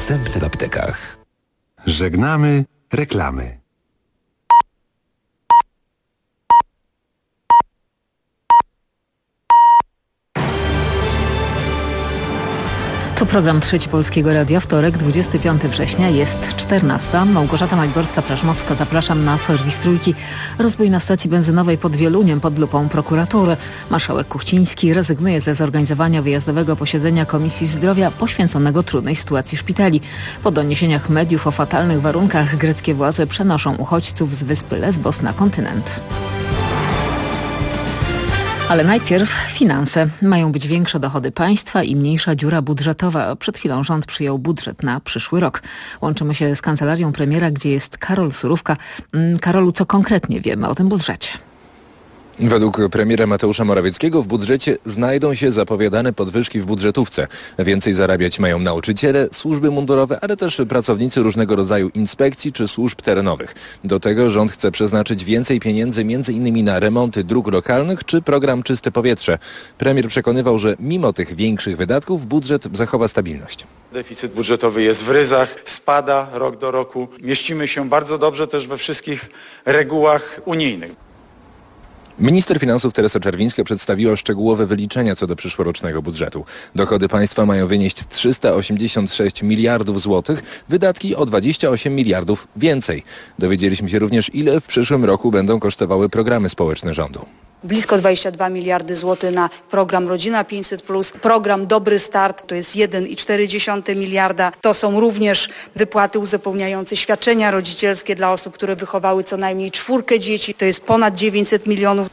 Dostępny w aptekach. Żegnamy reklamy. To program Trzeci Polskiego Radia, wtorek, 25 września, jest 14. Małgorzata Maćborska-Prażmowska, zapraszam na serwis Trójki. Rozbój na stacji benzynowej pod Wieluniem pod lupą prokuratury. Marszałek Kuchciński rezygnuje ze zorganizowania wyjazdowego posiedzenia Komisji Zdrowia poświęconego trudnej sytuacji szpitali. Po doniesieniach mediów o fatalnych warunkach greckie władze przenoszą uchodźców z wyspy Lesbos na kontynent. Ale najpierw finanse. Mają być większe dochody państwa i mniejsza dziura budżetowa. Przed chwilą rząd przyjął budżet na przyszły rok. Łączymy się z kancelarią premiera, gdzie jest Karol Surówka. Karolu, co konkretnie wiemy o tym budżecie? Według premiera Mateusza Morawieckiego w budżecie znajdą się zapowiadane podwyżki w budżetówce. Więcej zarabiać mają nauczyciele, służby mundurowe, ale też pracownicy różnego rodzaju inspekcji czy służb terenowych. Do tego rząd chce przeznaczyć więcej pieniędzy m.in. na remonty dróg lokalnych czy program Czyste Powietrze. Premier przekonywał, że mimo tych większych wydatków budżet zachowa stabilność. Deficyt budżetowy jest w ryzach, spada rok do roku. Mieścimy się bardzo dobrze też we wszystkich regułach unijnych. Minister finansów Teresa Czerwińska przedstawiła szczegółowe wyliczenia co do przyszłorocznego budżetu. Dochody państwa mają wynieść 386 miliardów złotych, wydatki o 28 miliardów więcej. Dowiedzieliśmy się również, ile w przyszłym roku będą kosztowały programy społeczne rządu. Blisko 22 miliardy złotych na program Rodzina 500+, program Dobry Start to jest 1,4 miliarda. To są również wypłaty uzupełniające, świadczenia rodzicielskie dla osób, które wychowały co najmniej 4 dzieci. To jest ponad 900 milionów.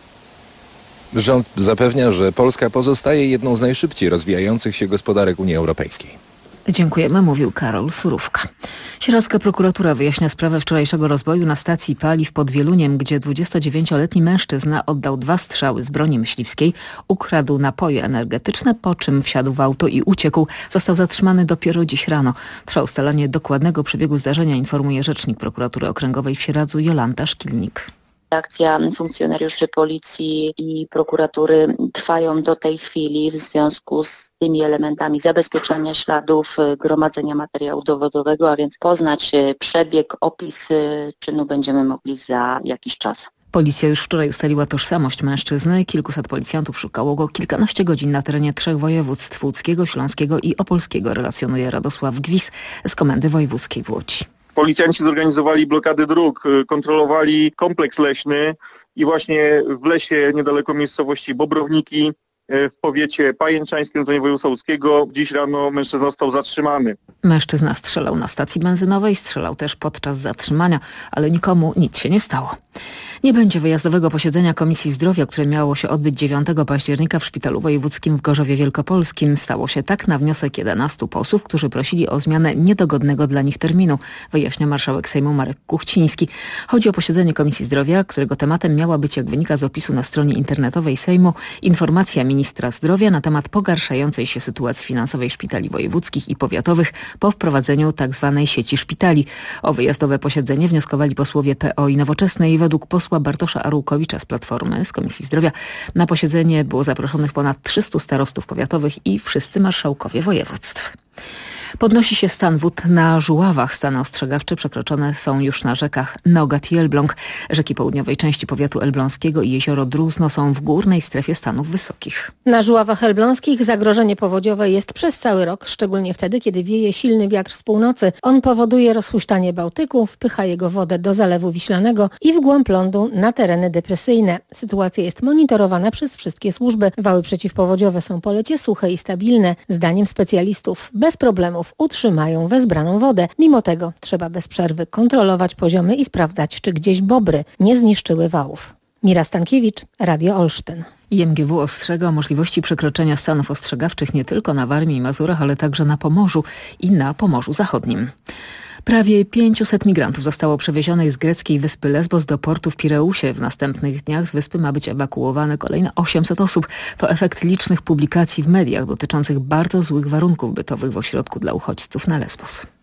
Rząd zapewnia, że Polska pozostaje jedną z najszybciej rozwijających się gospodarek Unii Europejskiej. Dziękujemy, mówił Karol Surówka. Sieradzka prokuratura wyjaśnia sprawę wczorajszego rozboju na stacji paliw pod Wieluniem, gdzie 29-letni mężczyzna oddał 2 strzały z broni myśliwskiej, ukradł napoje energetyczne, po czym wsiadł w auto i uciekł. Został zatrzymany dopiero dziś rano. Trwa ustalanie dokładnego przebiegu zdarzenia, informuje rzecznik prokuratury okręgowej w Sieradzu Jolanta Szkilnik. Akcja funkcjonariuszy policji i prokuratury trwają do tej chwili w związku z tymi elementami zabezpieczania śladów, gromadzenia materiału dowodowego, a więc poznać przebieg, opis czynu będziemy mogli za jakiś czas. Policja już wczoraj ustaliła tożsamość mężczyzny. Kilkuset policjantów szukało go kilkanaście godzin na terenie 3 województw: łódzkiego, śląskiego i opolskiego, relacjonuje Radosław Gwis z Komendy Wojewódzkiej w Łodzi. Policjanci zorganizowali blokady dróg, kontrolowali kompleks leśny i właśnie w lesie niedaleko miejscowości Bobrowniki w powiecie pajęczańskim, to województwa łódzkiego, dziś rano mężczyzna został zatrzymany. Mężczyzna strzelał na stacji benzynowej, strzelał też podczas zatrzymania, ale nikomu nic się nie stało. Nie będzie wyjazdowego posiedzenia Komisji Zdrowia, które miało się odbyć 9 października w Szpitalu Wojewódzkim w Gorzowie Wielkopolskim. Stało się tak na wniosek 11 posłów, którzy prosili o zmianę niedogodnego dla nich terminu, wyjaśnia marszałek Sejmu Marek Kuchciński. Chodzi o posiedzenie Komisji Zdrowia, którego tematem miała być, jak wynika z opisu na stronie internetowej Sejmu, informacja ministra zdrowia na temat pogarszającej się sytuacji finansowej szpitali wojewódzkich i powiatowych po wprowadzeniu tzw. sieci szpitali. O wyjazdowe posiedzenie wnioskowali posłowie PO i Nowoczesnej. Według posła Bartosza Arułkowicza z Platformy, z Komisji Zdrowia, na posiedzenie było zaproszonych ponad 300 starostów powiatowych i wszyscy marszałkowie województw. Podnosi się stan wód na Żuławach. Stany ostrzegawcze przekroczone są już na rzekach Nogat i Elbląg. Rzeki południowej części powiatu elbląskiego i jezioro Druzno są w górnej strefie stanów wysokich. Na Żuławach elbląskich zagrożenie powodziowe jest przez cały rok, szczególnie wtedy, kiedy wieje silny wiatr z północy. On powoduje rozhuśtanie Bałtyku, wpycha jego wodę do Zalewu Wiślanego i w głąb lądu na tereny depresyjne. Sytuacja jest monitorowana przez wszystkie służby. Wały przeciwpowodziowe są po lecie suche i stabilne. Zdaniem specjalistów bez problemu utrzymają wezbraną wodę. Mimo tego trzeba bez przerwy kontrolować poziomy i sprawdzać, czy gdzieś bobry nie zniszczyły wałów. Mira Stankiewicz, Radio Olsztyn. IMGW ostrzega o możliwości przekroczenia stanów ostrzegawczych nie tylko na Warmii i Mazurach, ale także na Pomorzu i na Pomorzu Zachodnim. Prawie 500 migrantów zostało przewiezionych z greckiej wyspy Lesbos do portu w Pireusie. W następnych dniach z wyspy ma być ewakuowane kolejne 800 osób. To efekt licznych publikacji w mediach dotyczących bardzo złych warunków bytowych w ośrodku dla uchodźców na Lesbos.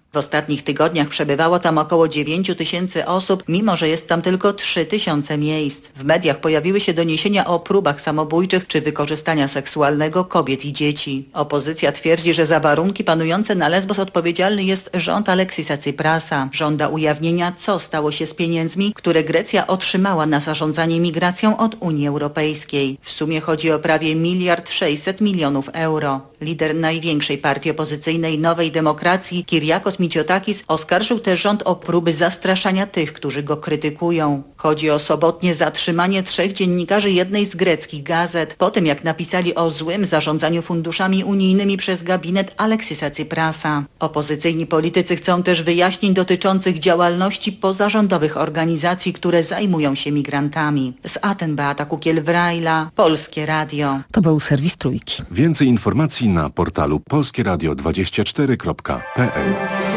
W ostatnich tygodniach przebywało tam około 9 000 osób, mimo że jest tam tylko 3 000 miejsc. W mediach pojawiły się doniesienia o próbach samobójczych czy wykorzystania seksualnego kobiet i dzieci. Opozycja twierdzi, że za warunki panujące na Lesbos odpowiedzialny jest rząd Aleksisa Tsiprasa. Żąda ujawnienia, co stało się z pieniędzmi, które Grecja otrzymała na zarządzanie migracją od Unii Europejskiej. W sumie chodzi o prawie 1 600 000 000 euro. Lider największej partii opozycyjnej Nowej Demokracji, Kyriakos Mitsotakis, oskarżył też rząd o próby zastraszania tych, którzy go krytykują. Chodzi o sobotnie zatrzymanie 3 dziennikarzy jednej z greckich gazet, po tym jak napisali o złym zarządzaniu funduszami unijnymi przez gabinet Aleksisa Tsiprasa. Opozycyjni politycy chcą też wyjaśnień dotyczących działalności pozarządowych organizacji, które zajmują się migrantami. Z Aten Beata Kukiel-Wrajla, Polskie Radio. To był serwis Trójki. Więcej informacji na portalu polskieradio24.pl.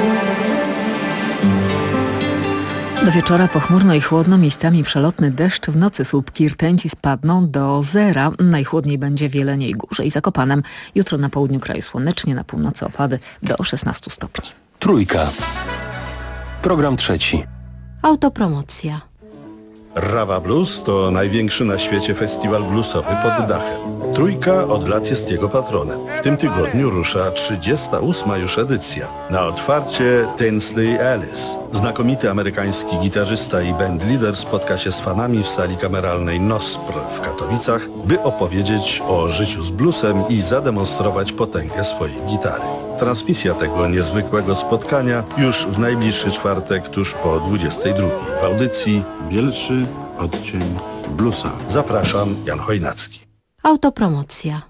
Do wieczora pochmurno i chłodno, miejscami przelotny deszcz, w nocy słupki rtęci spadną do 0. Najchłodniej będzie w Jeleniej Górze i Zakopanem. Jutro na południu kraju słonecznie, na północy opady do 16 stopni. Trójka. Program trzeci. Autopromocja. Rawa Blues to największy na świecie festiwal bluesowy pod dachem. Trójka od lat jest jego patronem. W tym tygodniu rusza 38. już edycja. Na otwarcie Tinsley Ellis. Znakomity amerykański gitarzysta i bandleader spotka się z fanami w sali kameralnej NOSPR w Katowicach, by opowiedzieć o życiu z bluesem i zademonstrować potęgę swojej gitary. Transmisja tego niezwykłego spotkania już w najbliższy czwartek tuż po 22. w audycji Bielszy odcień bluesa. Zapraszam, Jan Chojnacki. Autopromocja.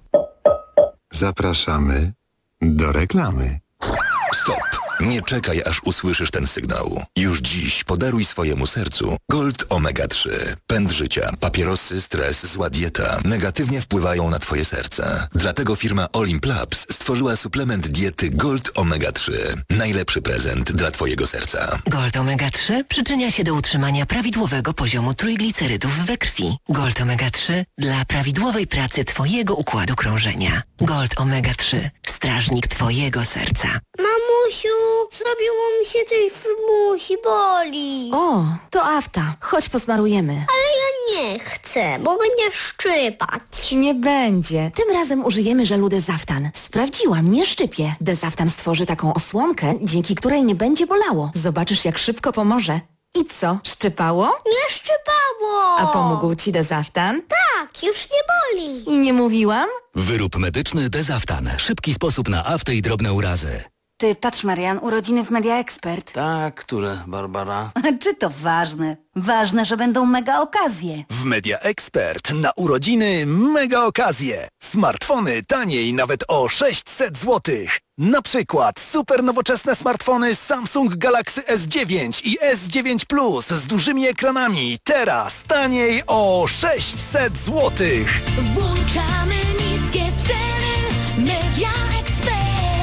Zapraszamy do reklamy. Stop! Nie czekaj, aż usłyszysz ten sygnał. Już dziś podaruj swojemu sercu Gold Omega 3. Pęd życia, papierosy, stres, zła dieta negatywnie wpływają na twoje serce. Dlatego firma Olimp Labs stworzyła suplement diety Gold Omega 3. Najlepszy prezent dla twojego serca. Gold Omega 3 przyczynia się do utrzymania prawidłowego poziomu trójglicerydów we krwi. Gold Omega 3 dla prawidłowej pracy twojego układu krążenia. Gold Omega 3. Strażnik twojego serca. Mamusiu, zrobiło mi się coś w musi, boli. O, to afta. Chodź posmarujemy. Ale ja nie chcę, bo będzie szczypać. Nie będzie. Tym razem użyjemy żelu Dezaftan. Sprawdziłam, nie szczypie. Dezaftan stworzy taką osłonkę, dzięki której nie będzie bolało. Zobaczysz, jak szybko pomoże. I co, szczypało? Nie szczypało. A pomógł ci Dezaftan? Tak, już nie boli. I nie mówiłam? Wyrób medyczny Dezaftan. Szybki sposób na aftę i drobne urazy. Ty, patrz Marian, urodziny w Media Expert. Tak, które, Barbara? Czy to ważne? Ważne, że będą mega okazje. W Media Expert na urodziny mega okazje. Smartfony taniej nawet o 600 zł. Na przykład super nowoczesne smartfony Samsung Galaxy S9 i S9 Plus z dużymi ekranami. Teraz taniej o 600 zł. Włączamy niskie ceny. Media Expert.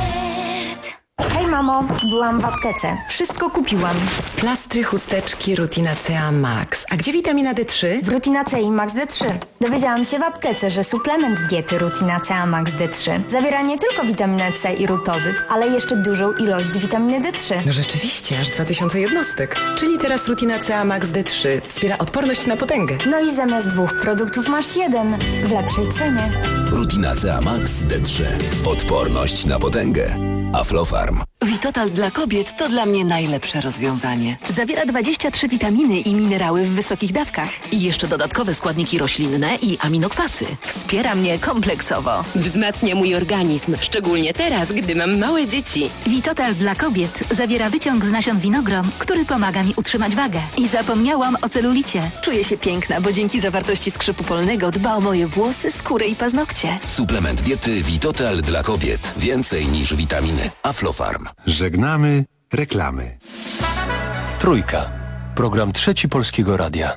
Hej mamo, byłam w aptece. Wszystko kupiłam. Plastry, chusteczki, Rutinacea Max. A gdzie witamina D3? W Rutinacei Max D3. Dowiedziałam się w aptece, że suplement diety Rutinacea Max D3 zawiera nie tylko witaminę C i rutozyt, ale jeszcze dużą ilość witaminy D3. No rzeczywiście, aż 2000 jednostek. Czyli teraz Rutinacea Max D3 wspiera odporność na potęgę. No i zamiast 2 produktów masz 1 w lepszej cenie. Rutinacea Max D3. Odporność na potęgę. Aflofarm. Vitotal dla kobiet to dla mnie najlepsze rozwiązanie. Zawiera 23 witaminy i minerały w wysokich dawkach. I jeszcze dodatkowe składniki roślinne i aminokwasy. Wspiera mnie kompleksowo. Wzmacnia mój organizm, szczególnie teraz, gdy mam małe dzieci. Vitotal dla kobiet zawiera wyciąg z nasion winogron, który pomaga mi utrzymać wagę. I zapomniałam o celulicie. Czuję się piękna, bo dzięki zawartości skrzypu polnego dba o moje włosy, skórę i paznokcie. Suplement diety Vitotal dla kobiet. Więcej niż witaminy. Aflofarm. Żegnamy reklamy. Trójka. Program trzeci Polskiego Radia.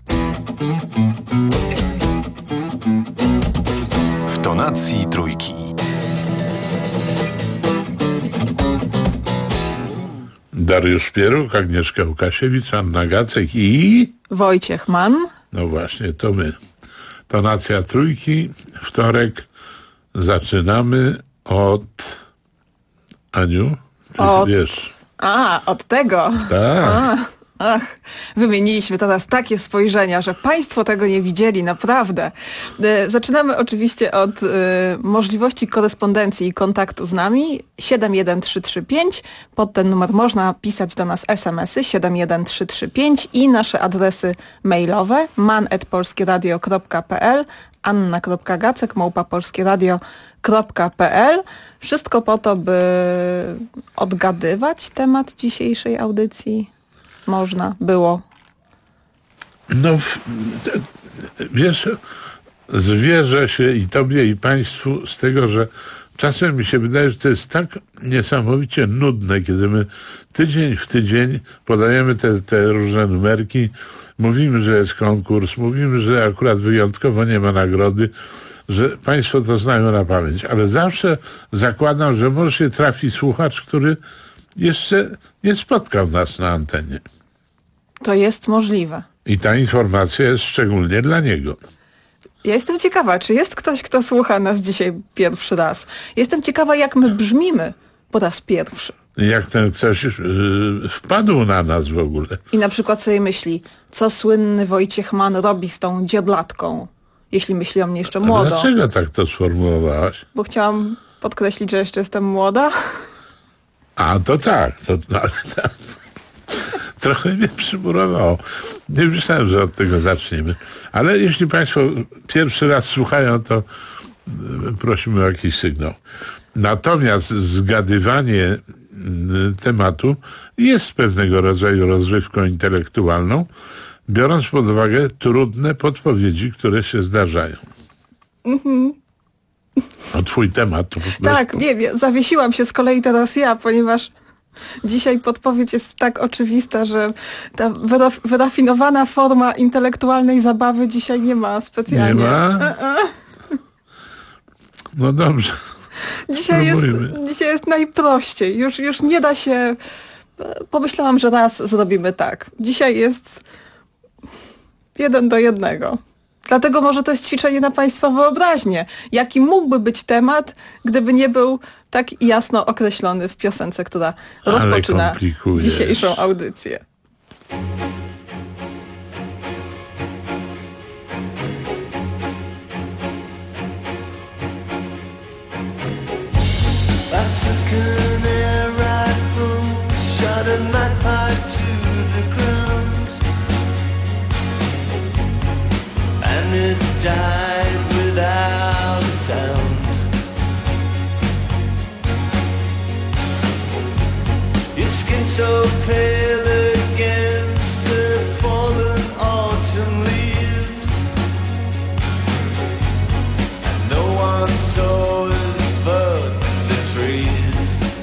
W tonacji trójki. Dariusz Pieruk, Agnieszka Łukasiewicz, Anna Gacek i... Wojciech Mann. No właśnie, to my. Tonacja trójki. Wtorek zaczynamy od... Aniu? Wiesz. Od tego. Tak. Ach, wymieniliśmy teraz takie spojrzenia, że państwo tego nie widzieli, naprawdę. Zaczynamy oczywiście od możliwości korespondencji i kontaktu z nami. 71335, pod ten numer można pisać do nas SMS-y 71335 i nasze adresy mailowe man@polskieradio.pl, anna.gacek@polskieradio.pl. Wszystko po to, by odgadywać temat dzisiejszej audycji. Można było. No, wiesz, zwierzę się i tobie, i państwu z tego, że czasem mi się wydaje, że to jest tak niesamowicie nudne, kiedy my tydzień w tydzień podajemy te różne numerki, mówimy, że jest konkurs, mówimy, że akurat wyjątkowo nie ma nagrody, że państwo to znają na pamięć, ale zawsze zakładam, że może się trafi słuchacz, który jeszcze nie spotkał nas na antenie. To jest możliwe. I ta informacja jest szczególnie dla niego. Ja jestem ciekawa, czy jest ktoś, kto słucha nas dzisiaj pierwszy raz. Jestem ciekawa, jak my brzmimy po raz pierwszy. Jak ten ktoś wpadł na nas w ogóle. I na przykład sobie myśli, co słynny Wojciech Mann robi z tą dziadlatką, jeśli myśli o mnie jeszcze młodo. Dlaczego tak to sformułowałaś? Bo chciałam podkreślić, że jeszcze jestem młoda. A, to tak. Trochę mnie przymurowało. Nie myślałem, że od tego zaczniemy. Ale jeśli państwo pierwszy raz słuchają, to prosimy o jakiś sygnał. Natomiast zgadywanie tematu jest pewnego rodzaju rozrywką intelektualną, biorąc pod uwagę trudne podpowiedzi, które się zdarzają. O twój temat. To tak, nie, zawiesiłam się z kolei teraz ja, ponieważ dzisiaj podpowiedź jest tak oczywista, że ta wyrafinowana forma intelektualnej zabawy dzisiaj nie ma specjalnie. Nie ma? No dobrze. Dzisiaj jest najprościej. Już nie da się... Pomyślałam, że raz zrobimy tak. Dzisiaj jest 1 do 1. Dlatego może to jest ćwiczenie na państwa wyobraźnię. Jaki mógłby być temat, gdyby nie był tak jasno określony w piosence, która rozpoczyna dzisiejszą audycję. It died without a sound. Your skin so pale against the fallen autumn leaves, and no one saw us but the trees.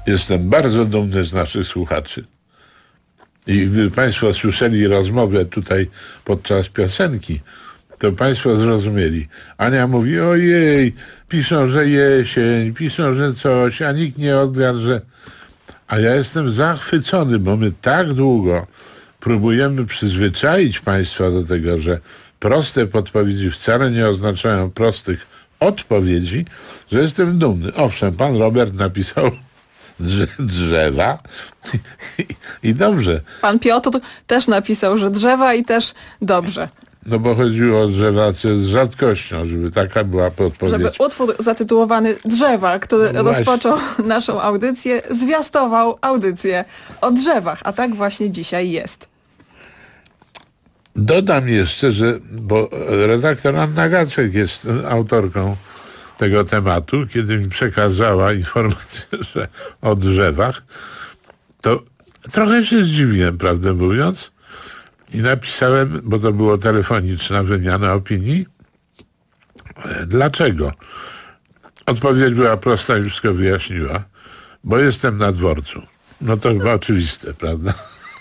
Jestem bardzo dumny z naszych słuchaczy. I gdyby Państwo słyszeli rozmowę tutaj podczas piosenki, to Państwo zrozumieli. Ania mówi, ojej, piszą, że jesień, piszą, że coś, a nikt nie odgadł, że... A ja jestem zachwycony, bo my tak długo próbujemy przyzwyczaić Państwa do tego, że proste podpowiedzi wcale nie oznaczają prostych odpowiedzi, że jestem dumny. Owszem, pan Robert napisał drzewa i dobrze. Pan Piotr też napisał, że drzewa i też dobrze. No bo chodziło o drzewa, co jest rzadkością, żeby taka była podpowiedź. Żeby utwór zatytułowany Drzewa, który rozpoczął naszą audycję, zwiastował audycję o drzewach, a tak właśnie dzisiaj jest. Dodam jeszcze, że, bo redaktor Anna Gaczek jest autorką tego tematu, kiedy mi przekazała informację, że o drzewach, to trochę się zdziwiłem, prawdę mówiąc, i napisałem, bo to było telefoniczna wymiana opinii, dlaczego? Odpowiedź była prosta i wszystko wyjaśniła, bo jestem na dworcu. No to chyba oczywiste, prawda?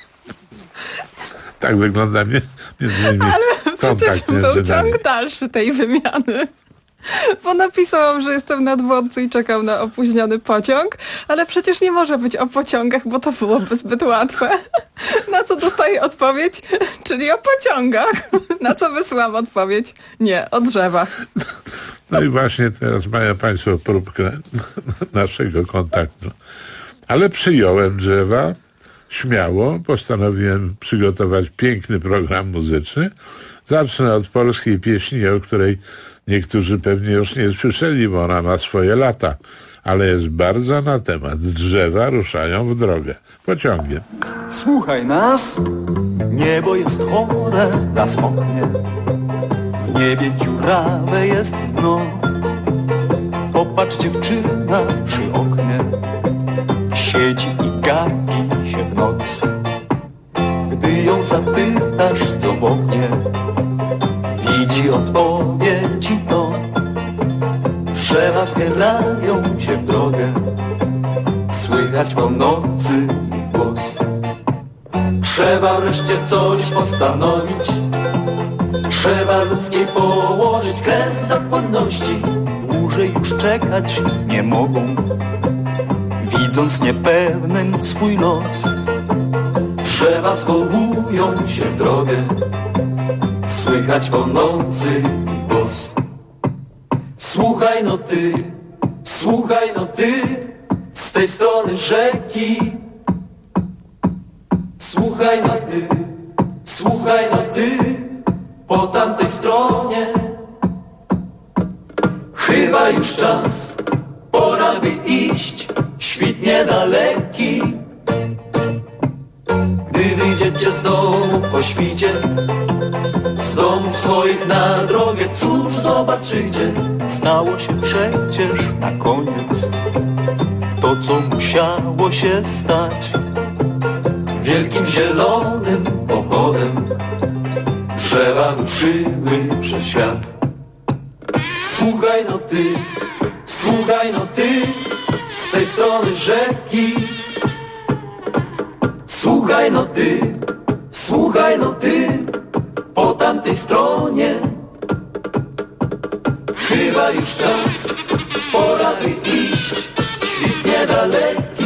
Tak wygląda między innymi kontakt między nami. Był ciąg dalszy tej wymiany. Bo napisałam, że jestem na dworcu i czekam na opóźniony pociąg, ale przecież nie może być o pociągach, bo to byłoby zbyt łatwe. Na co dostaję odpowiedź? Czyli o pociągach. Na co wysyłam odpowiedź? Nie, o drzewach. No i właśnie teraz mają Państwo próbkę naszego kontaktu. Ale przyjąłem drzewa, śmiało, postanowiłem przygotować piękny program muzyczny. Zacznę od polskiej pieśni, o której niektórzy pewnie już nie słyszeli, bo ona ma swoje lata, ale jest bardzo na temat. Drzewa ruszają w drogę pociągiem. Słuchaj nas, niebo jest chore, las moknie, w niebie dziurawe jest dno. Popatrz, dziewczyna przy oknie siedzi i gapi się w nocy. Gdy ją zapytasz, co w oknie, widzi odpowiedzi to. Drzewa zbierają się w drogę, słychać po nocy głos. Trzeba wreszcie coś postanowić, trzeba ludzkiej położyć kres zapłodności. Dłużej już czekać nie mogą, widząc niepewnym swój los. Drzewa zwołują się w drogę, słychać po nocy głos. Słuchaj no ty, z tej strony rzeki. Słuchaj no ty, po tamtej stronie. Chyba już czas, pora by iść, świt niedaleki. Gdy wyjdziecie z domu po świcie, z domów swoich na drogę, cóż zobaczycie? Stało się przecież na koniec to, co musiało się stać. Wielkim zielonym pochodem drzewa ruszyły przez świat. Słuchaj no ty, z tej strony rzeki. Słuchaj no ty, po tamtej stronie. Chyba już czas, pora by iść, świt niedaleki.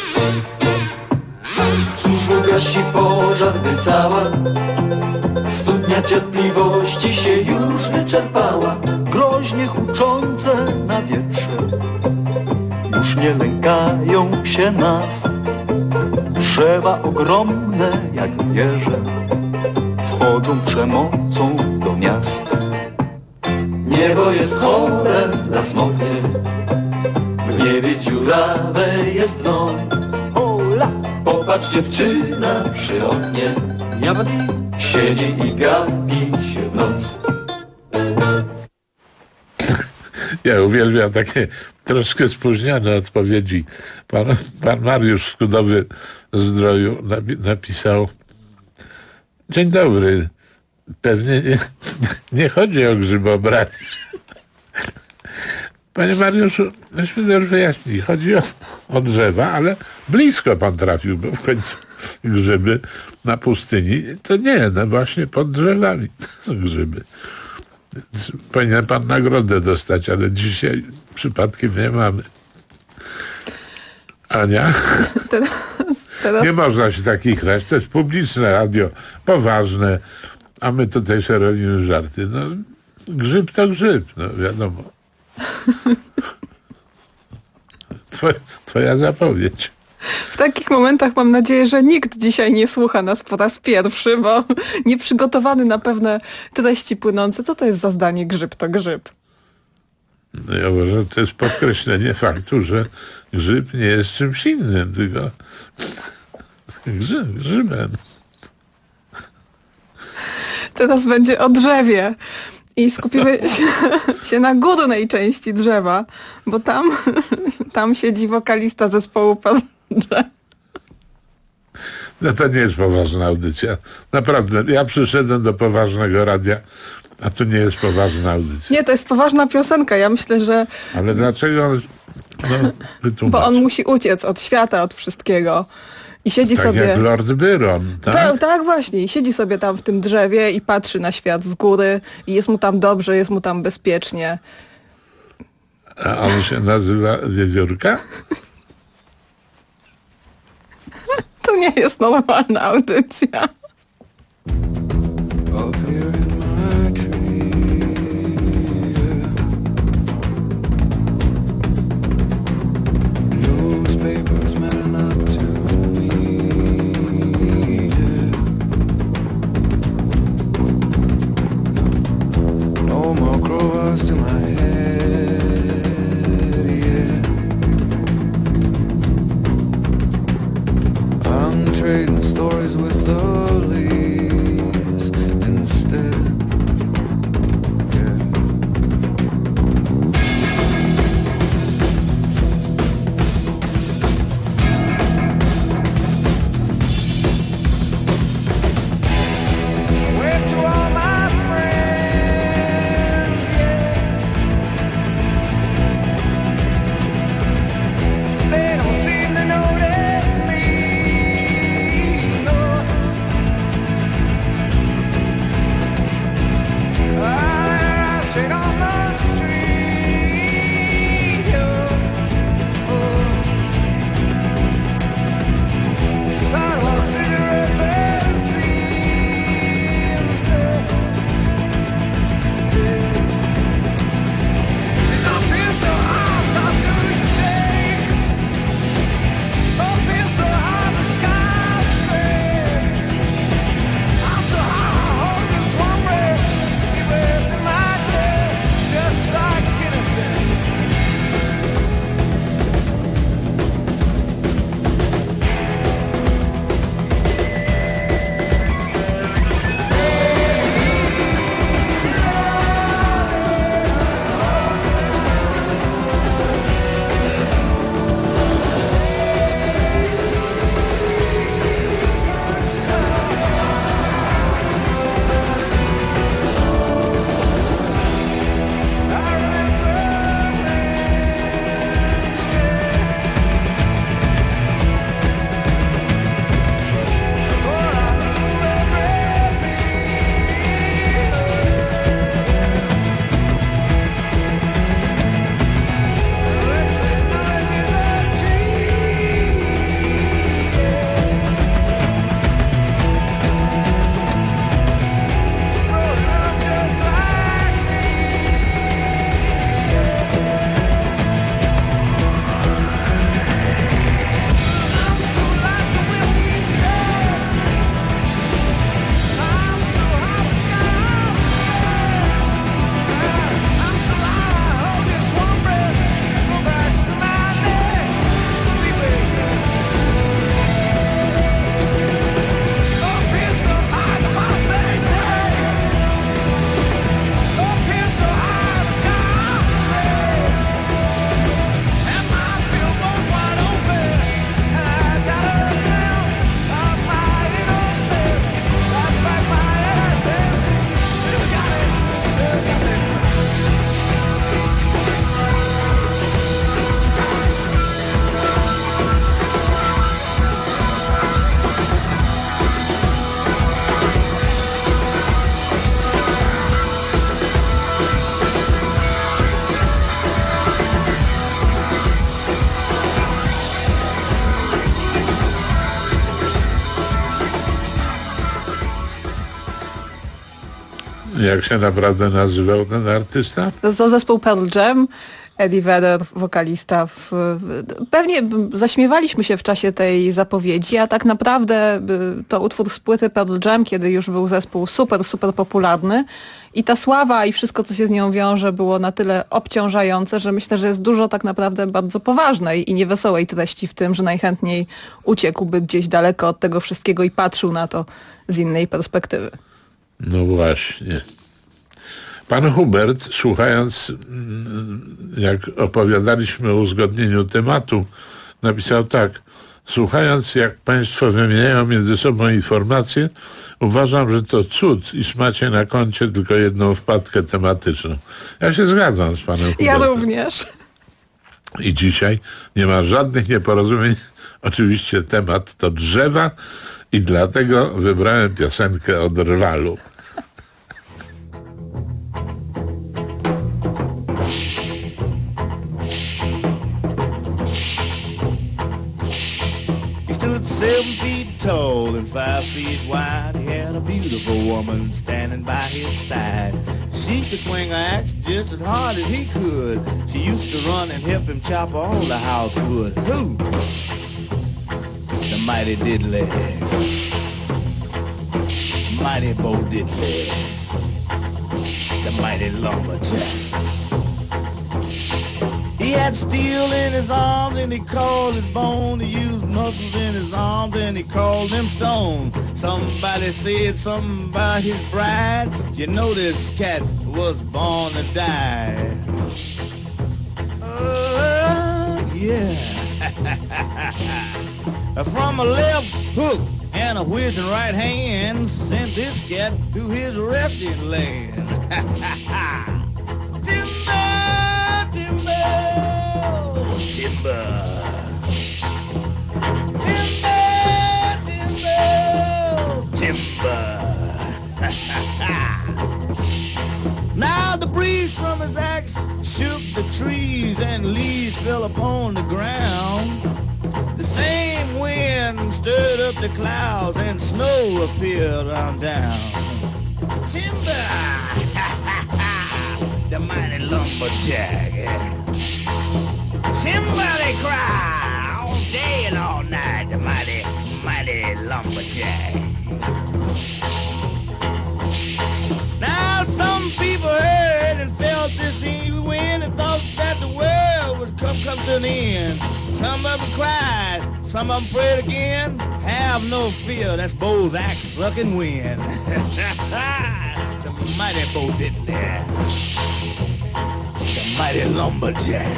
Cóż ugasi pożar, gdy cała studnia cierpliwości się już wyczerpała. Groźnie huczące na wietrze już nie lękają się nas. Drzewa ogromne jak wieże wchodzą przemocą do miast. Niebo jest chore, las moknie, w niebie dziurawe jest dno. Ola, popatrz, dziewczyna przy oknie siedzi i gapi się w noc. Ja uwielbiam takie troszkę spóźnione odpowiedzi. Pan Mariusz Skudowy Zdroju napisał: dzień dobry, pewnie nie chodzi o grzybobranie. Panie Mariuszu, myśmy to już wyjaśnili. Chodzi o drzewa, ale blisko pan trafił, bo w końcu grzyby na pustyni to nie, no właśnie pod drzewami są grzyby. Powinien pan nagrodę dostać, ale dzisiaj przypadkiem nie mamy. Ania? Teraz... Nie można się takich grać. To jest publiczne radio, poważne, a my tutaj sobie robimy żarty. No, grzyb to grzyb, no wiadomo. Twoja zapowiedź. W takich momentach mam nadzieję, że nikt dzisiaj nie słucha nas po raz pierwszy, bo nieprzygotowany na pewne treści płynące. Co to jest za zdanie grzyb to grzyb? No ja uważam, że to jest podkreślenie faktu, że grzyb nie jest czymś innym, tylko grzybem. Teraz będzie o drzewie. I skupimy się na górnej części drzewa, bo tam siedzi wokalista zespołu Pardrze. No to nie jest poważna audycja. Naprawdę, ja przyszedłem do poważnego radia, a to nie jest poważna audycja. Nie, to jest poważna piosenka. Ja myślę, że... Ale dlaczego? No, wytłumacz. Bo on musi uciec od świata, od wszystkiego. I siedzi tak sobie... jak Lord Byron, tak? Tak, właśnie. I siedzi sobie tam w tym drzewie i patrzy na świat z góry i jest mu tam dobrze, jest mu tam bezpiecznie. A on się nazywa Wiewiórka? To nie jest normalna audycja. Jak się naprawdę nazywał ten artysta? To zespół Pearl Jam. Eddie Vedder, wokalista. Pewnie zaśmiewaliśmy się w czasie tej zapowiedzi, a tak naprawdę to utwór z płyty Pearl Jam, kiedy już był zespół super, super popularny i ta sława i wszystko, co się z nią wiąże, było na tyle obciążające, że myślę, że jest dużo tak naprawdę bardzo poważnej i niewesołej treści w tym, że najchętniej uciekłby gdzieś daleko od tego wszystkiego i patrzył na to z innej perspektywy. No właśnie. Pan Hubert, słuchając, jak opowiadaliśmy o uzgodnieniu tematu, napisał tak. Słuchając, jak państwo wymieniają między sobą informacje, uważam, że to cud, iż macie na koncie tylko jedną wpadkę tematyczną. Ja się zgadzam z panem Hubertem. Ja również. I dzisiaj nie ma żadnych nieporozumień. Oczywiście temat to drzewa i dlatego wybrałem piosenkę o drwalu. He stood 7 feet tall and 5 feet wide. He had a beautiful woman standing by his side. She could swing an axe just as hard as he could. She used to run and help him chop all the house wood. Who? The mighty Diddley. Mighty Bo Diddley. The mighty lumberjack. He had steel in his arms and he called it bone. He used muscles in his arms and he called them stone. Somebody said something about his bride. You know this cat was born to die. Yeah. From a left hook and a whizzing right hand sent this cat to his resting land. Timber, timber, timber. Timber. Now the breeze from his axe shook the trees and leaves fell upon the ground. The same wind stirred up the clouds and snow appeared on down. Timber, the mighty lumberjack. Timber, they cry all day and all night, the mighty, mighty lumberjack. Now some people heard and felt this evil wind and thought that the world would come to an end. Some of them cried, some of them prayed again. Have no fear, that's Bo's axe sucking wind. The mighty Bo Diddley, the mighty lumberjack.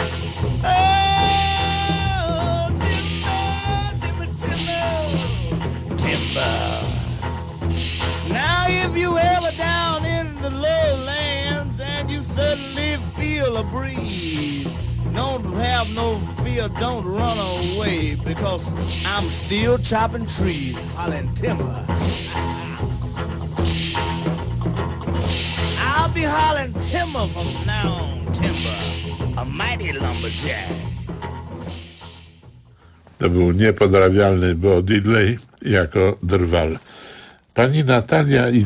Oh, timber, timber, timber, timber. Now if you ever down in the lowlands and you suddenly feel a breeze, don't have no fear, don't run away, because I'm still chopping trees, hollering timber. I'll be hollering timber from now on, timber, a mighty lumberjack. To był niepodrabialny Bo Diddley jako drwal. Pani Natalia i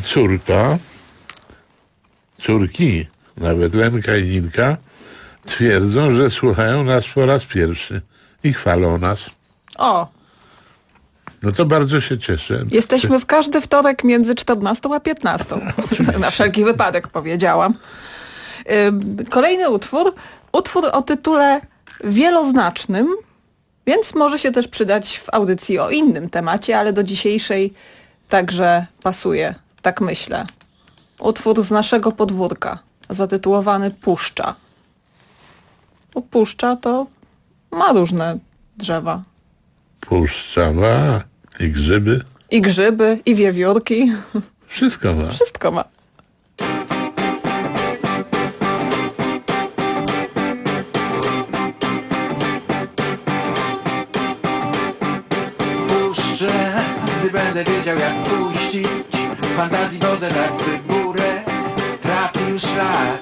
córki, nawet Lenka i Ninka, twierdzą, że słuchają nas po raz pierwszy i chwalą nas. O! No to bardzo się cieszę. Jesteśmy w każdy wtorek między 14 a 15. Na wszelki wypadek powiedziałam. Kolejny utwór o tytule wieloznacznym, więc może się też przydać w audycji o innym temacie, ale do dzisiejszej także pasuje, tak myślę. Utwór z naszego podwórka, zatytułowany Puszcza. Puszcza to ma różne drzewa. Puszcza ma i grzyby. I grzyby, i wiewiórki. Wszystko ma. Wszystko ma. Puszczę, gdy będę wiedział jak puścić. Fantazji wodę jakby górę trafił szlak.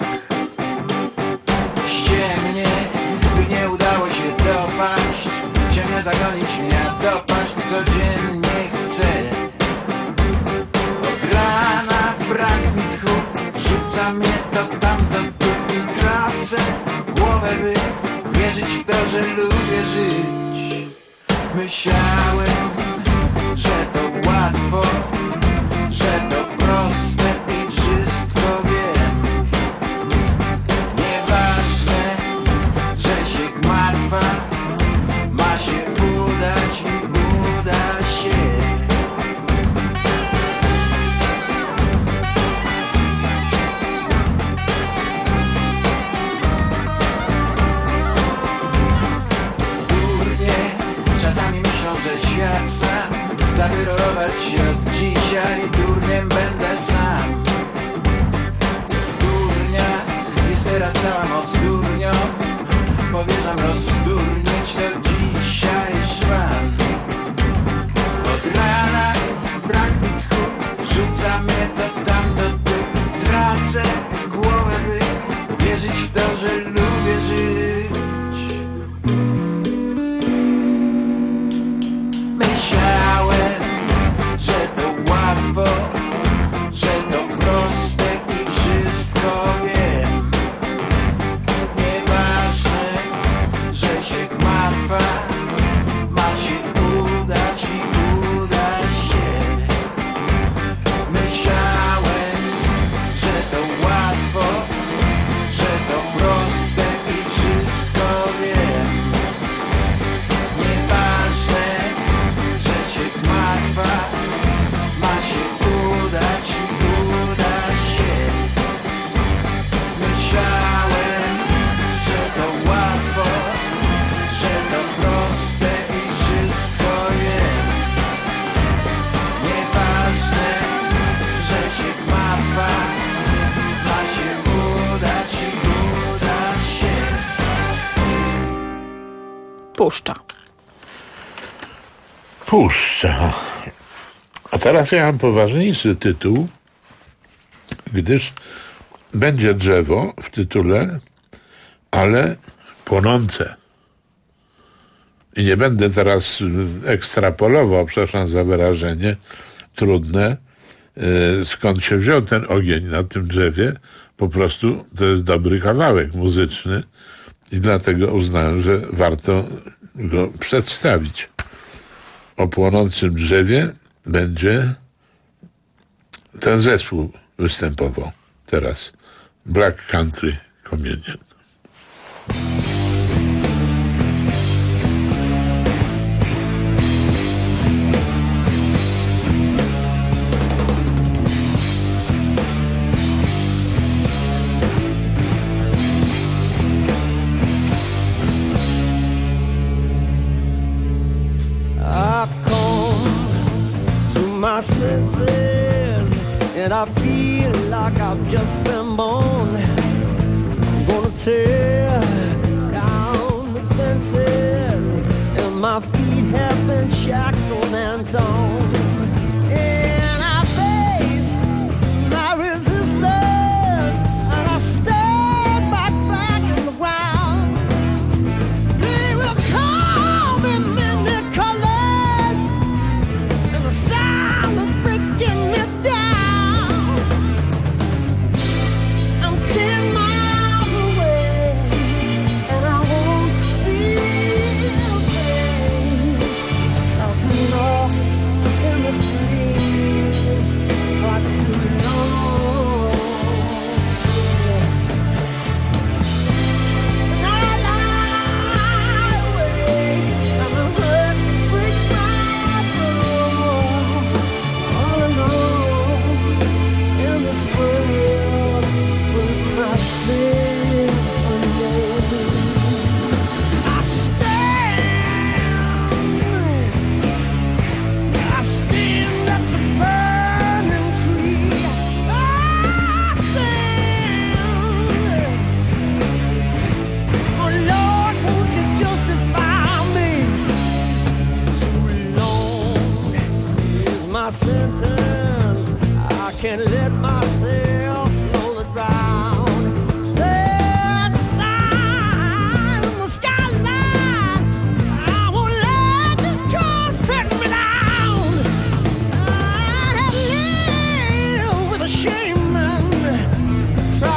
Ściemnie, by nie udało się dopaść. Ciemnie zagonić mnie, dopaść codziennie chcę. Od rana brak mi tchu. rzuca mnie to tamto tu i tracę głowę, by wierzyć w to, że lubię żyć. Myślałem, że to łatwo, że to proste i wszystko wiem. Nieważne, że się gmatwa ma się udać i uda się. Durnie czasami myślą, że świat sam da wyrolować się od dzisiaj. Durniem będę sam. Durnia jest teraz cała moc durnią. Powierzam rozdurnieć to dzisiaj szwan. Od rana brak mi tchu, rzuca mnie to tam do tu. Tracę głowę, by wierzyć w to, że lubię żyć. Myślałem, że to łatwo, że to proste i wszystko wiem. Nieważne, że się gmatwa ma się udać i uda się. Myślałem, że to łatwo, że to proste i wszystko wiem. Nieważne, że się gmatwa ma się udać i uda się. Myślałem, że to łatwo, że to proste i wszystko wiem. Nieważne, że się gmatwa ma się udać i uda się. Puszcza. Puszcza. A teraz ja mam poważniejszy tytuł, gdyż będzie drzewo w tytule, ale płonące. I nie będę teraz ekstrapolował, przepraszam za wyrażenie, trudne, skąd się wziął ten ogień na tym drzewie. Po prostu to jest dobry kawałek muzyczny i dlatego uznałem, że warto go przedstawić. O płonącym drzewie będzie ten zespół występował teraz. Black Country Comedian. I've come to my senses and I feel like I've just been born. I'm gonna tear down the fences and my feet have been shackled and torn. And I face my resistance and I stand back in the ground. They will come in many colors and the sound is breaking me down. I'm 10 miles away and I won't feel pain. I've been lost in the street for too long. And I lie awake and the hurt breaks my bones. All alone in this world with myself alone. I stand at the burning tree. I stand. Oh Lord, won't you justify me? Too long is my sentence. I can't let myself slow the ground. There's a sign in the skyline. I won't let this cross track me down. I have lived with a shame and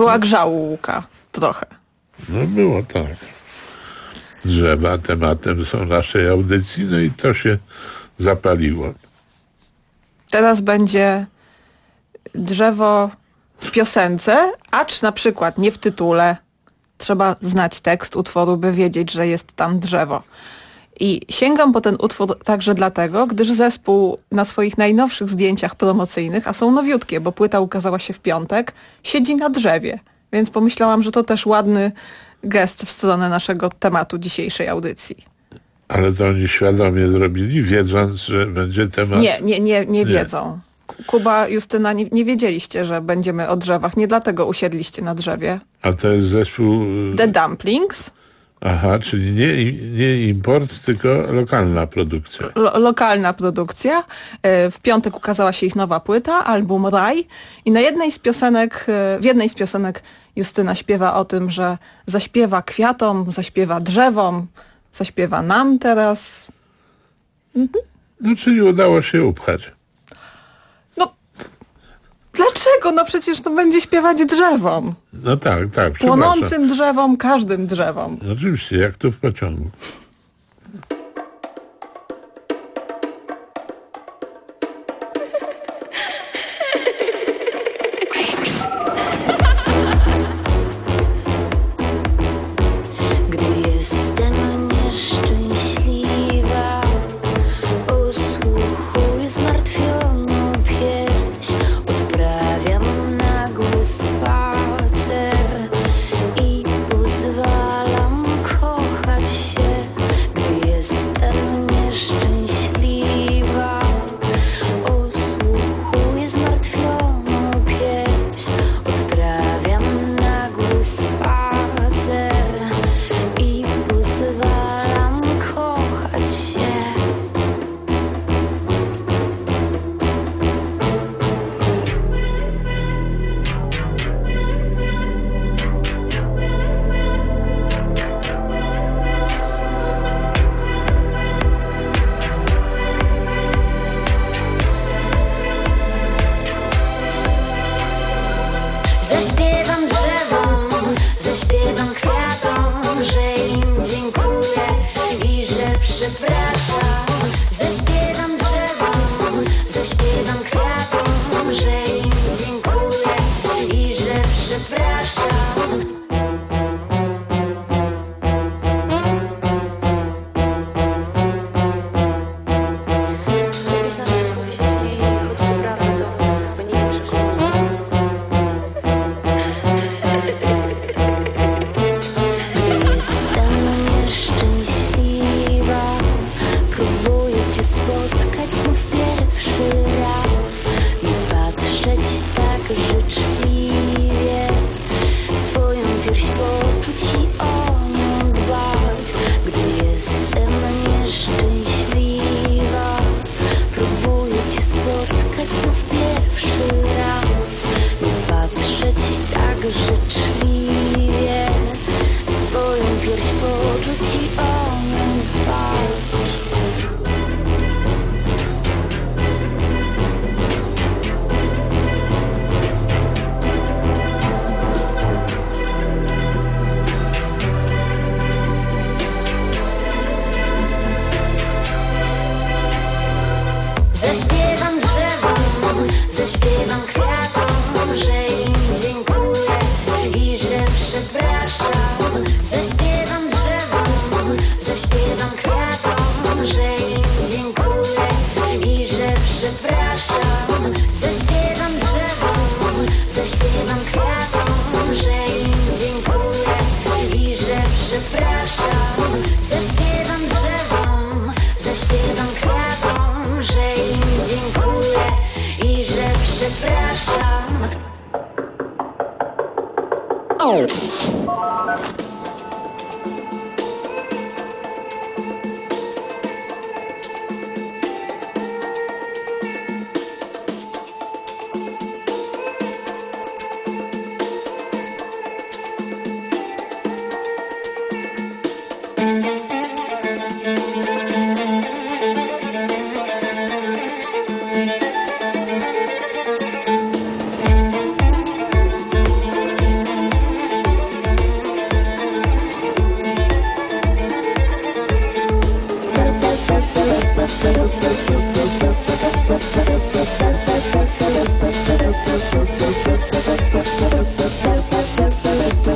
była grzałka trochę. No było tak. Drzewa tematem są naszej audycji, no i to się zapaliło. Teraz będzie drzewo w piosence, acz na przykład nie w tytule. Trzeba znać tekst utworu, by wiedzieć, że jest tam drzewo. I sięgam po ten utwór także dlatego, gdyż zespół na swoich najnowszych zdjęciach promocyjnych, a są nowiutkie, bo płyta ukazała się w piątek, siedzi na drzewie. Więc pomyślałam, że to też ładny gest w stronę naszego tematu dzisiejszej audycji. Ale to oni świadomie zrobili, wiedząc, że będzie temat... Nie wiedzą. Kuba, Justyna, nie wiedzieliście, że będziemy o drzewach. Nie dlatego usiedliście na drzewie. A to jest zespół... The Dumplings. Aha, czyli nie import, tylko lokalna produkcja. Lokalna produkcja. W piątek ukazała się ich nowa płyta, album Raj. I w jednej z piosenek Justyna śpiewa o tym, że zaśpiewa kwiatom, zaśpiewa drzewom, zaśpiewa nam teraz. No, czyli udało się upchać. No, dlaczego? No przecież to będzie śpiewać drzewom. No tak. Płonącym drzewom, każdym drzewom. Oczywiście, jak to w pociągu.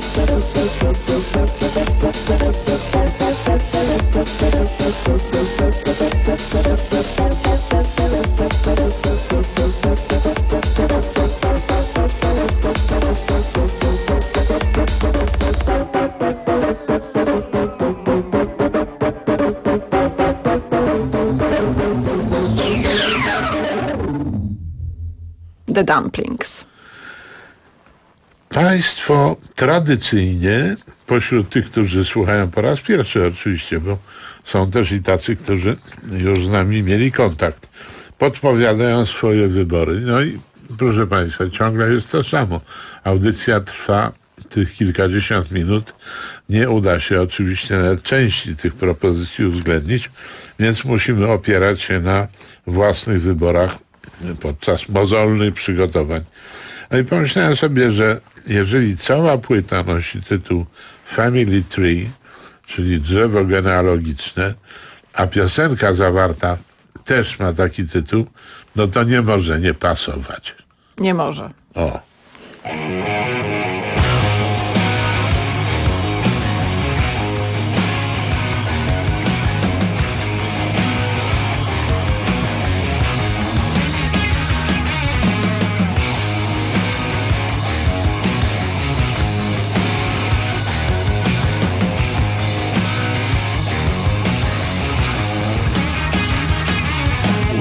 The Dumplings. Państwo tradycyjnie, pośród tych, którzy słuchają po raz pierwszy oczywiście, bo są też i tacy, którzy już z nami mieli kontakt, podpowiadają swoje wybory. No i proszę Państwa, ciągle jest to samo. Audycja trwa tych kilkadziesiąt minut. Nie uda się oczywiście nawet części tych propozycji uwzględnić, więc musimy opierać się na własnych wyborach podczas mozolnych przygotowań. No i pomyślałem sobie, że jeżeli cała płyta nosi tytuł Family Tree, czyli drzewo genealogiczne, a piosenka zawarta też ma taki tytuł, no to nie może nie pasować. Nie może. O.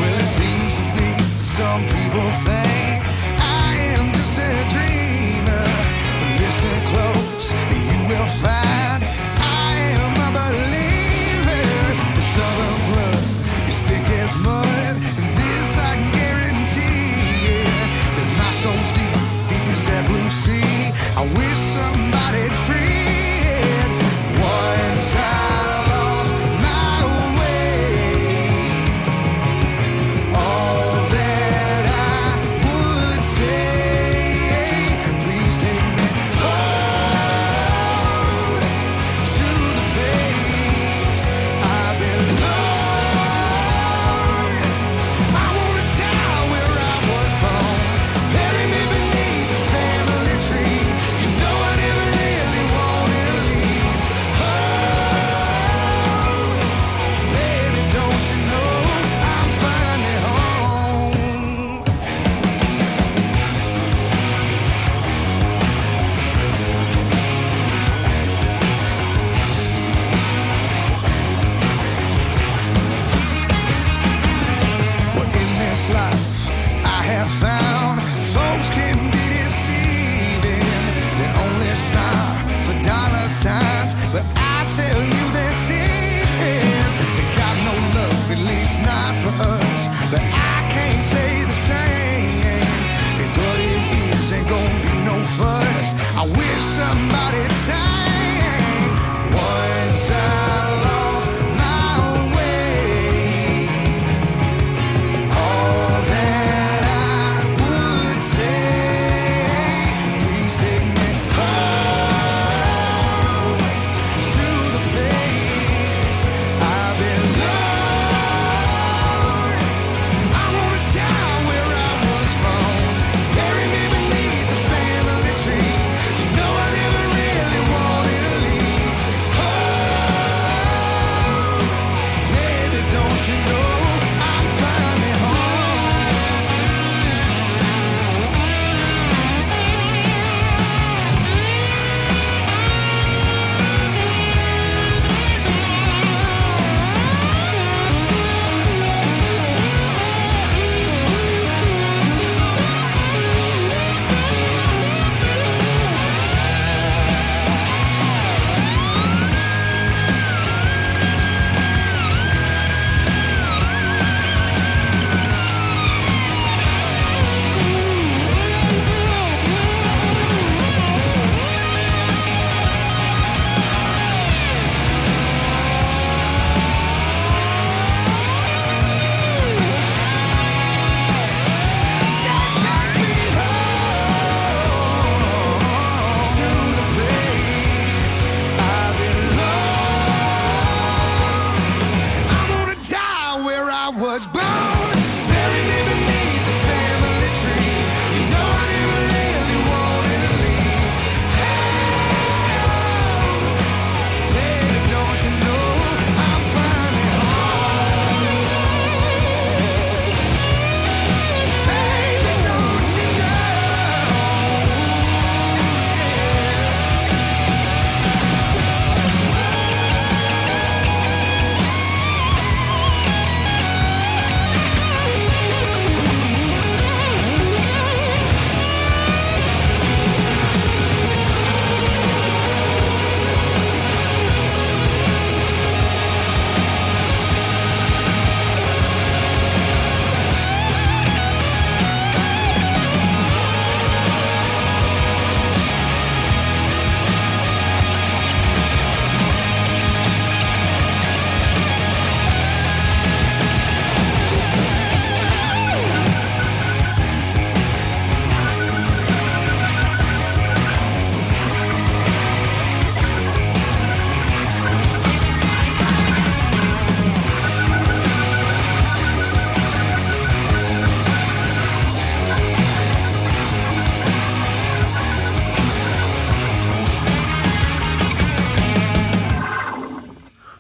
Some people think I am just a dreamer.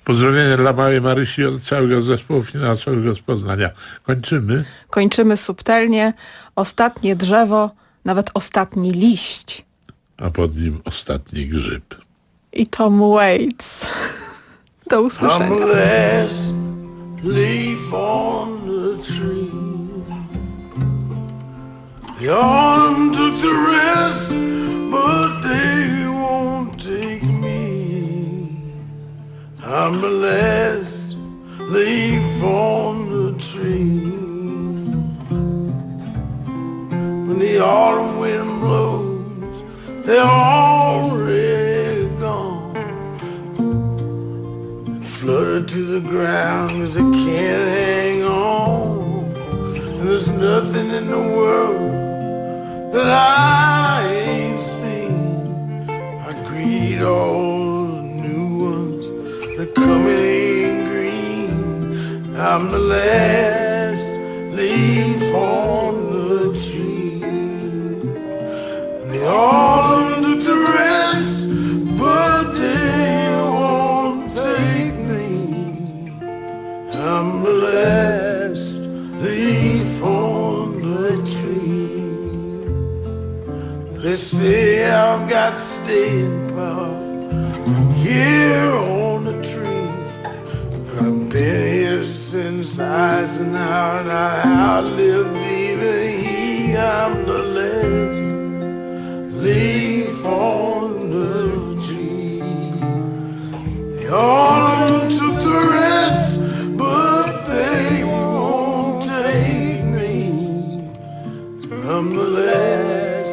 Pozdrowienia dla małej Marysi od całego zespołu finansowego z Poznania. Kończymy. Kończymy subtelnie. Ostatnie drzewo, nawet ostatni liść. A pod nim ostatni grzyb. I Tom Waits. Do usłyszenia. I'm the last leaf on the tree. The autumn took the rest, but they won't take me. I'm the last leaf on the tree. When the autumn wind blows, they're already gone. Fluttered to the ground 'cause I can't hang on. And there's nothing in the world that I ain't seen. I greet all the new ones that come in green. I'm the last leaf on the tree. And the autumn took the rest, but they won't take me. I'm the last leaf on the tree. They say I've got staying power here on the tree. I've been here since Eisenhower, and I outlived even he. I'm the last leaf on the tree. The autumn took the rest, but they won't take me. I'm the last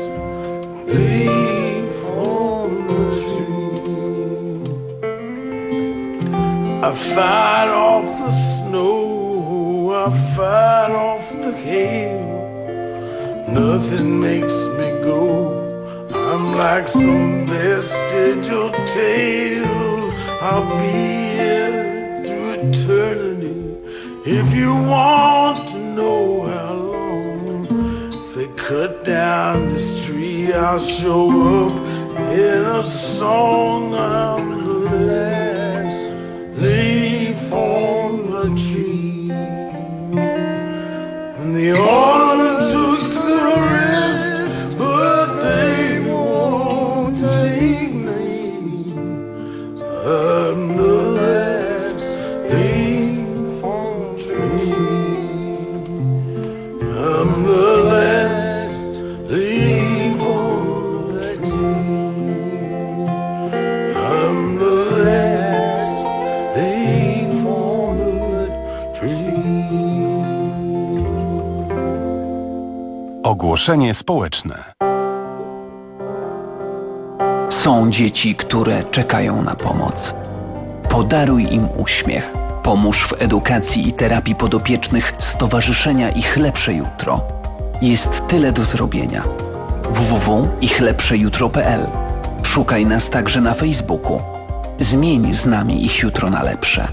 leaf on the tree. I fight off the snow, I fight off the hail. Nothing makes me go. I'm like some vestigial tale. I'll be here through eternity. If you want to know how long, if they cut down this tree, I'll show up in a song. I'm the last leaf on the tree. And the autumn took the rest, but they won't take me. I'm the last leaf on the tree. I'm the last leaf on the tree. I'm the last leaf on the tree. Ogłoszenie społeczne. Są dzieci, które czekają na pomoc. Podaruj im uśmiech. Pomóż w edukacji i terapii podopiecznych Stowarzyszenia Ich Lepsze Jutro. Jest tyle do zrobienia. www.ichlepszejutro.pl. Szukaj nas także na Facebooku. Zmień z nami ich jutro na lepsze.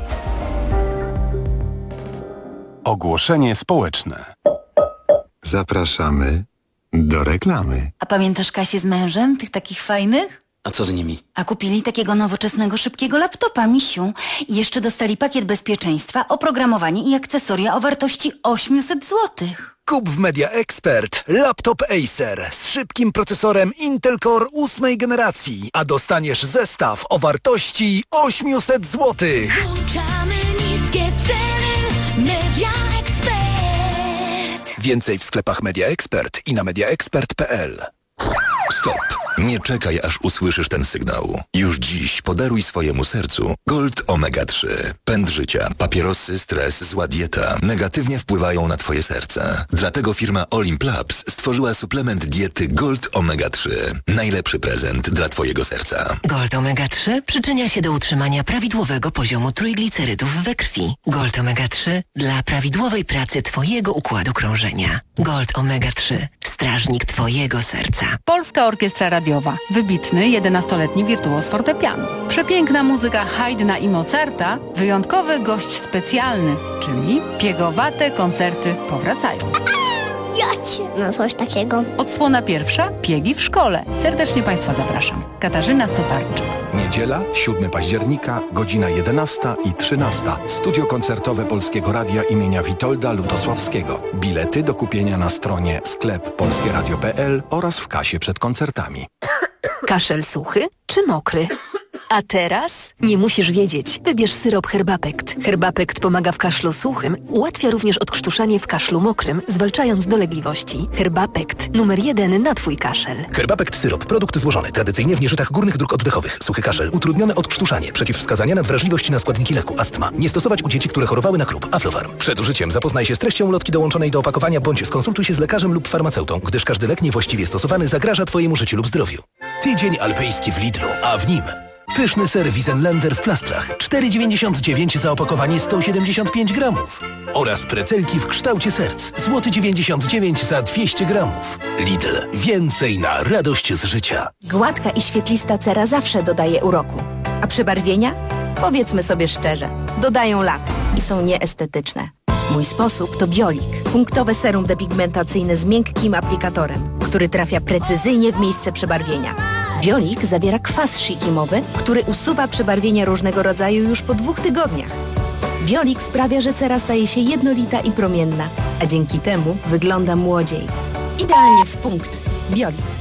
Ogłoszenie społeczne. Zapraszamy do reklamy. A pamiętasz Kasię z mężem? Tych takich fajnych? A co z nimi? A kupili takiego nowoczesnego, szybkiego laptopa, misiu. I jeszcze dostali pakiet bezpieczeństwa, oprogramowanie i akcesoria o wartości 800 zł. Kup w Media Expert laptop Acer z szybkim procesorem Intel Core 8 generacji, a dostaniesz zestaw o wartości 800 zł. Włączamy niskie ceny. Media Expert. Więcej w sklepach Media Expert i na mediaexpert.pl. Stop! Nie czekaj, aż usłyszysz ten sygnał. Już dziś podaruj swojemu sercu Gold Omega 3. Pęd życia, papierosy, stres, zła dieta negatywnie wpływają na twoje serce. Dlatego firma Olimplabs stworzyła suplement diety Gold Omega 3. Najlepszy prezent dla twojego serca. Gold Omega 3 przyczynia się do utrzymania prawidłowego poziomu trójglicerydów we krwi. Gold Omega 3 dla prawidłowej pracy twojego układu krążenia. Gold Omega 3. Strażnik twojego serca. Polska Orkiestra Radiowa. Wybitny 11-letni wirtuoz fortepianu. Przepiękna muzyka Haydna i Mozarta. Wyjątkowy gość specjalny, czyli piegowate koncerty powracają. Jacie! No coś takiego. Odsłona pierwsza. Piegi w szkole. Serdecznie Państwa zapraszam. Katarzyna Stoparczyk. Niedziela Niedziela, 7 października, godzina 11 i 13. Studio koncertowe Polskiego Radia imienia Witolda Lutosławskiego. Bilety do kupienia na stronie sklep polskieradio.pl oraz w kasie przed koncertami. Kaszel suchy czy mokry? A teraz nie musisz wiedzieć. Wybierz syrop Herbapekt. Herbapekt pomaga w kaszlu suchym, ułatwia również odkrztuszanie w kaszlu mokrym, zwalczając dolegliwości. Herbapekt. Numer 1 na Twój kaszel. Herbapekt syrop. Produkt złożony tradycyjnie w nieżytach górnych dróg oddechowych. Suchy kaszel. Utrudnione odkrztuszanie. Przeciwwskazania na wrażliwość na składniki leku. Astma. Nie stosować u dzieci, które chorowały na KRUP. Aflofarm. Przed użyciem zapoznaj się z treścią ulotki dołączonej do opakowania bądź skonsultuj się z lekarzem lub farmaceutą, gdyż każdy lek niewłaściwie stosowany zagraża Twojemu życiu lub zdrowiu. Tydzień alpejski w Lidlu, a w nim pyszny ser Wiesenländer w plastrach. 4,99 za opakowanie 175 gramów. Oraz precelki w kształcie serc. Złoty 99 za 200 gramów. Lidl. Więcej na radość z życia. Gładka i świetlista cera zawsze dodaje uroku. A przebarwienia? Powiedzmy sobie szczerze, dodają lat i są nieestetyczne. Mój sposób to Biolik. Punktowe serum depigmentacyjne z miękkim aplikatorem, który trafia precyzyjnie w miejsce przebarwienia. Biolik zawiera kwas szikimowy, który usuwa przebarwienia różnego rodzaju już po 2 tygodniach. Biolik sprawia, że cera staje się jednolita i promienna, a dzięki temu wygląda młodziej. Idealnie w punkt. Biolik.